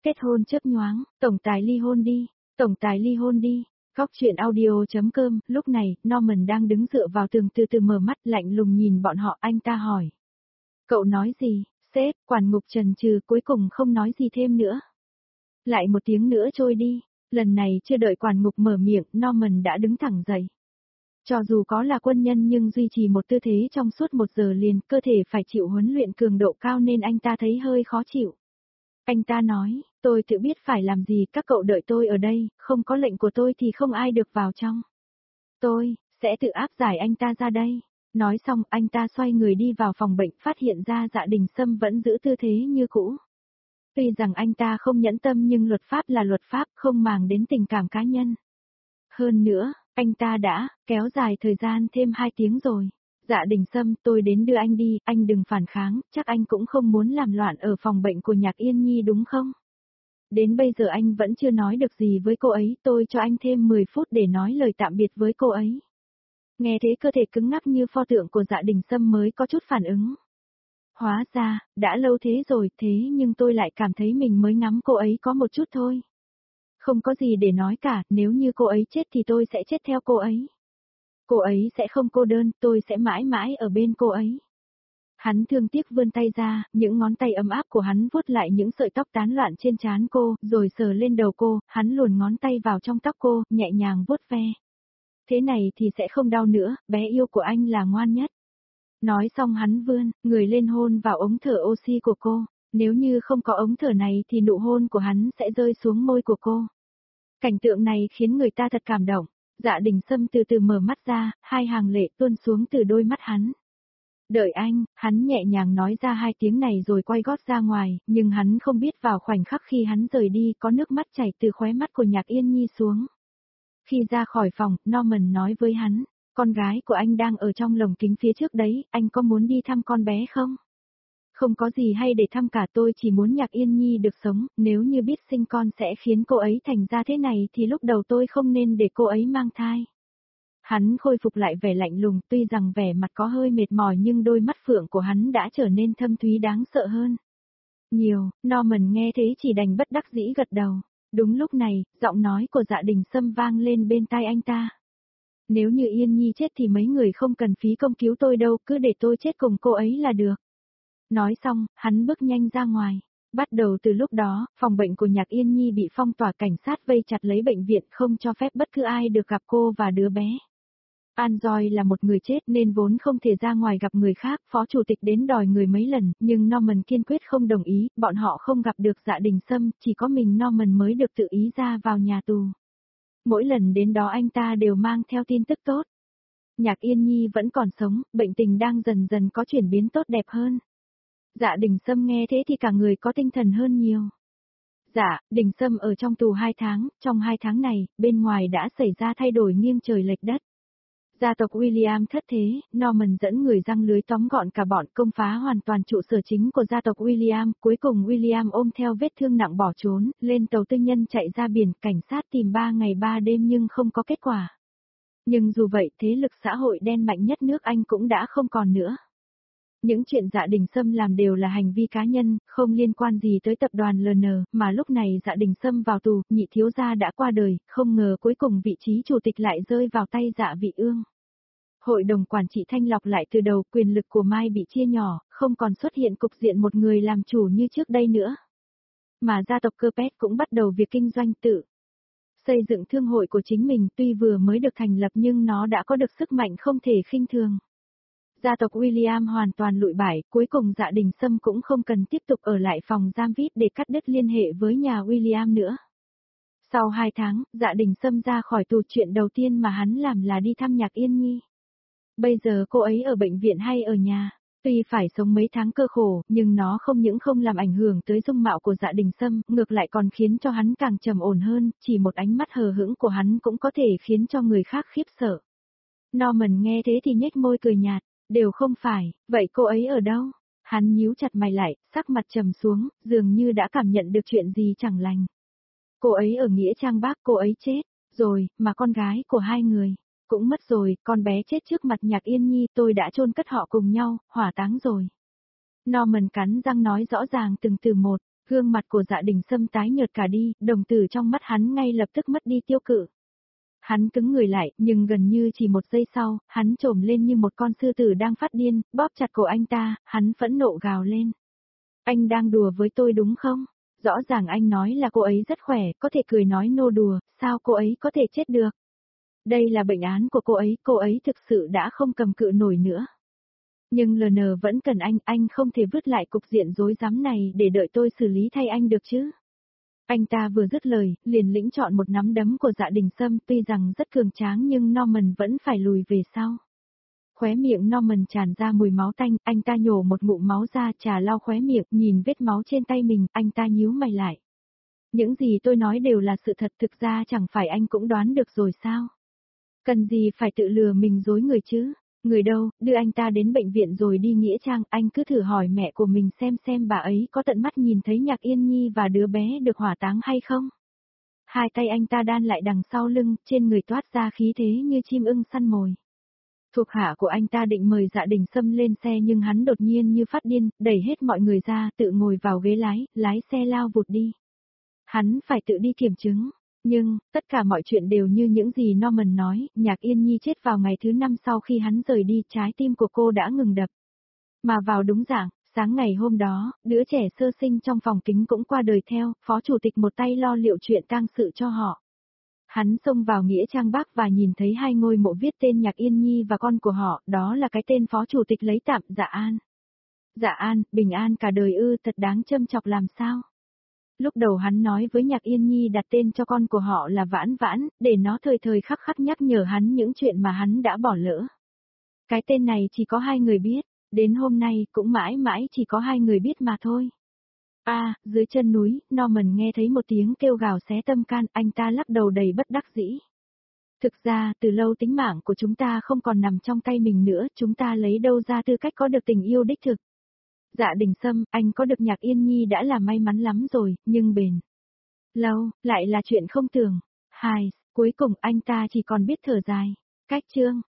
Kết hôn chớp nhoáng, tổng tài ly hôn đi, tổng tài ly hôn đi. Góc chuyện audio.com, lúc này, Norman đang đứng dựa vào tường từ từ mở mắt lạnh lùng nhìn bọn họ, anh ta hỏi. Cậu nói gì, sếp, quản ngục trần trừ cuối cùng không nói gì thêm nữa. Lại một tiếng nữa trôi đi, lần này chưa đợi quản ngục mở miệng, Norman đã đứng thẳng dậy. Cho dù có là quân nhân nhưng duy trì một tư thế trong suốt 1 giờ liền, cơ thể phải chịu huấn luyện cường độ cao nên anh ta thấy hơi khó chịu. Anh ta nói, tôi tự biết phải làm gì, các cậu đợi tôi ở đây, không có lệnh của tôi thì không ai được vào trong. Tôi sẽ tự áp giải anh ta ra đây. Nói xong, anh ta xoay người đi vào phòng bệnh, phát hiện ra Dạ Đình Sâm vẫn giữ tư thế như cũ. Tuy rằng anh ta không nhẫn tâm nhưng luật pháp là luật pháp, không màng đến tình cảm cá nhân. Hơn nữa, anh ta đã kéo dài thời gian thêm 2 tiếng rồi. Dạ Đình Sâm, tôi đến đưa anh đi, anh đừng phản kháng, chắc anh cũng không muốn làm loạn ở phòng bệnh của Nhạc Yên Nhi đúng không? Đến bây giờ anh vẫn chưa nói được gì với cô ấy, tôi cho anh thêm 10 phút để nói lời tạm biệt với cô ấy. Nghe thế cơ thể cứng ngắc như pho tượng của Dạ Đình Sâm mới có chút phản ứng. Hóa ra, đã lâu thế rồi, thế nhưng tôi lại cảm thấy mình mới ngắm cô ấy có một chút thôi. Không có gì để nói cả, nếu như cô ấy chết thì tôi sẽ chết theo cô ấy. Cô ấy sẽ không cô đơn, tôi sẽ mãi mãi ở bên cô ấy. Hắn thương tiếc vươn tay ra, những ngón tay ấm áp của hắn vuốt lại những sợi tóc tán loạn trên trán cô, rồi sờ lên đầu cô, hắn luồn ngón tay vào trong tóc cô, nhẹ nhàng vuốt ve. Thế này thì sẽ không đau nữa, bé yêu của anh là ngoan nhất. Nói xong hắn vươn, người lên hôn vào ống thở oxy của cô, nếu như không có ống thở này thì nụ hôn của hắn sẽ rơi xuống môi của cô. Cảnh tượng này khiến người ta thật cảm động. Dạ Đình Sâm từ từ mở mắt ra, 2 hàng lệ tuôn xuống từ đôi mắt hắn. Đợi anh, hắn nhẹ nhàng nói ra 2 tiếng này rồi quay gót ra ngoài, nhưng hắn không biết vào khoảnh khắc khi hắn rời đi có nước mắt chảy từ khóe mắt của Nhạc Yên Nhi xuống. Khi ra khỏi phòng, Norman nói với hắn, con gái của anh đang ở trong lồng kính phía trước đấy, anh có muốn đi thăm con bé không? Không có gì hay để thăm cả, tôi chỉ muốn Nhạc Yên Nhi được sống, nếu như biết sinh con sẽ khiến cô ấy thành ra thế này thì lúc đầu tôi không nên để cô ấy mang thai. Hắn khôi phục lại vẻ lạnh lùng, tuy rằng vẻ mặt có hơi mệt mỏi nhưng đôi mắt phượng của hắn đã trở nên thâm thúy đáng sợ hơn. Nhiều, Norman nghe thế chỉ đành bất đắc dĩ gật đầu. Đúng lúc này, giọng nói của Dạ Đình Sâm vang lên bên tai anh ta. Nếu như Yên Nhi chết thì mấy người không cần phí công cứu tôi đâu, cứ để tôi chết cùng cô ấy là được. Nói xong, hắn bước nhanh ra ngoài. Bắt đầu từ lúc đó, phòng bệnh của Nhạc Yên Nhi bị phong tỏa, cảnh sát vây chặt lấy bệnh viện không cho phép bất cứ ai được gặp cô và đứa bé. An Joy là một người chết nên vốn không thể ra ngoài gặp người khác, phó chủ tịch đến đòi người mấy lần, nhưng Norman kiên quyết không đồng ý, bọn họ không gặp được Dạ Đình Sâm, chỉ có mình Norman mới được tự ý ra vào nhà tù. Mỗi lần đến đó anh ta đều mang theo tin tức tốt. Nhạc Yên Nhi vẫn còn sống, bệnh tình đang dần dần có chuyển biến tốt đẹp hơn. Dạ Đình Sâm nghe thế thì cả người có tinh thần hơn nhiều. Dạ, Đình Sâm ở trong tù 2 tháng, trong 2 tháng này, bên ngoài đã xảy ra thay đổi nghiêng trời lệch đất. Gia tộc William thất thế, Norman dẫn người giăng lưới tóm gọn cả bọn, công phá hoàn toàn trụ sở chính của gia tộc William, cuối cùng William ôm theo vết thương nặng bỏ trốn, lên tàu tư nhân chạy ra biển, cảnh sát tìm 3 ngày 3 đêm nhưng không có kết quả. Nhưng dù vậy, thế lực xã hội đen mạnh nhất nước Anh cũng đã không còn nữa. Những chuyện Dạ Đình Sâm làm đều là hành vi cá nhân, không liên quan gì tới tập đoàn LN, mà lúc này Dạ Đình Sâm vào tù, nhị thiếu gia đã qua đời, không ngờ cuối cùng vị trí chủ tịch lại rơi vào tay Dạ Vị Ương. Hội đồng quản trị thanh lọc lại từ đầu, quyền lực của Mai bị chia nhỏ, không còn xuất hiện cục diện một người làm chủ như trước đây nữa. Mà gia tộc Capet cũng bắt đầu việc kinh doanh tự xây dựng thương hội của chính mình, tuy vừa mới được thành lập nhưng nó đã có được sức mạnh không thể khinh thường. Gia tộc William hoàn toàn lụi bại, cuối cùng Dạ Đình Sâm cũng không cần tiếp tục ở lại phòng giam VIP để cắt đứt liên hệ với nhà William nữa. Sau 2 tháng, Dạ Đình Sâm ra khỏi tù, chuyện đầu tiên mà hắn làm là đi thăm Nhạc Yên Nhi. Bây giờ cô ấy ở bệnh viện hay ở nhà, tuy phải sống mấy tháng cơ khổ, nhưng nó không những không làm ảnh hưởng tới dung mạo của Dạ Đình Sâm, ngược lại còn khiến cho hắn càng trầm ổn hơn, chỉ một ánh mắt hờ hững của hắn cũng có thể khiến cho người khác khiếp sợ. Norman nghe thế thì nhếch môi cười nhạt. Đều không phải, vậy cô ấy ở đâu? Hắn nhíu chặt mày lại, sắc mặt trầm xuống, dường như đã cảm nhận được chuyện gì chẳng lành. Cô ấy ở Nghĩa Trang Bác, cô ấy chết rồi, mà con gái của 2 người cũng mất rồi, con bé chết trước mặt Nhạc Yên Nhi, tôi đã chôn cất họ cùng nhau, hỏa táng rồi. Norman cắn răng nói rõ ràng từng từ một, Gương mặt của Dạ Đình Sâm tái nhợt cả đi, đồng tử trong mắt hắn ngay lập tức mất đi tiêu cự. Hắn cứng người lại, nhưng gần như chỉ một giây sau, hắn trồm lên như một con sư tử đang phát điên, bóp chặt cổ anh ta, hắn phẫn nộ gào lên. Anh đang đùa với tôi đúng không? Rõ ràng anh nói là cô ấy rất khỏe, có thể cười nói nô đùa, sao cô ấy có thể chết được? Đây là bệnh án của cô ấy thực sự đã không cầm cự nổi nữa. Nhưng LN vẫn cần anh không thể vứt lại cục diện rối rắm này để đợi tôi xử lý thay anh được chứ. Anh ta vừa dứt lời, liền lĩnh chọn một nắm đấm của Dạ Đình Sâm, tuy rằng rất cường tráng nhưng Norman vẫn phải lùi về sau. Khóe miệng Norman tràn ra mùi máu tanh, anh ta nhổ một ngụm máu ra trà lau khóe miệng, nhìn vết máu trên tay mình, anh ta nhíu mày lại. Những gì tôi nói đều là sự thật, thực ra chẳng phải anh cũng đoán được rồi sao? Cần gì phải tự lừa mình dối người chứ? Người đâu, đưa anh ta đến bệnh viện rồi đi nghĩa trang, anh cứ thử hỏi mẹ của mình xem bà ấy có tận mắt nhìn thấy Nhạc Yên Nhi và đứa bé được hỏa táng hay không? Hai tay anh ta đan lại đằng sau lưng, trên người toát ra khí thế như chim ưng săn mồi. Thuộc hạ của anh ta định mời Dạ Đình Sâm lên xe nhưng hắn đột nhiên như phát điên, đẩy hết mọi người ra, tự ngồi vào ghế lái xe lao vụt đi. Hắn phải tự đi kiểm chứng. Nhưng, tất cả mọi chuyện đều như những gì Norman nói, Nhạc Yên Nhi chết vào ngày thứ 5 sau khi hắn rời đi, trái tim của cô đã ngừng đập. Mà vào đúng rạng, sáng ngày hôm đó, đứa trẻ sơ sinh trong phòng kính cũng qua đời theo, phó chủ tịch một tay lo liệu chuyện tang sự cho họ. Hắn xông vào nghĩa trang Bác và nhìn thấy hai ngôi mộ viết tên Nhạc Yên Nhi và con của họ, đó là cái tên phó chủ tịch lấy tạm, Dạ An. Dạ An, bình an cả đời ư, thật đáng châm chọc làm sao? Lúc đầu hắn nói với Nhạc Yên Nhi đặt tên cho con của họ là Vãn Vãn, để nó thời thời khắc khắc nhắc nhở hắn những chuyện mà hắn đã bỏ lỡ. Cái tên này chỉ có hai người biết, đến hôm nay cũng mãi mãi chỉ có hai người biết mà thôi. Dưới chân núi, Norman nghe thấy một tiếng kêu gào xé tâm can, anh ta lắc đầu đầy bất đắc dĩ. Thực ra, từ lâu tính mạng của chúng ta không còn nằm trong tay mình nữa, chúng ta lấy đâu ra tư cách có được tình yêu đích thực. Dạ Đình Sâm, anh có được Nhạc Yên Nhi đã là may mắn lắm rồi, nhưng bền lâu, lại là chuyện không tưởng. Cuối cùng anh ta chỉ còn biết thở dài. Cách chương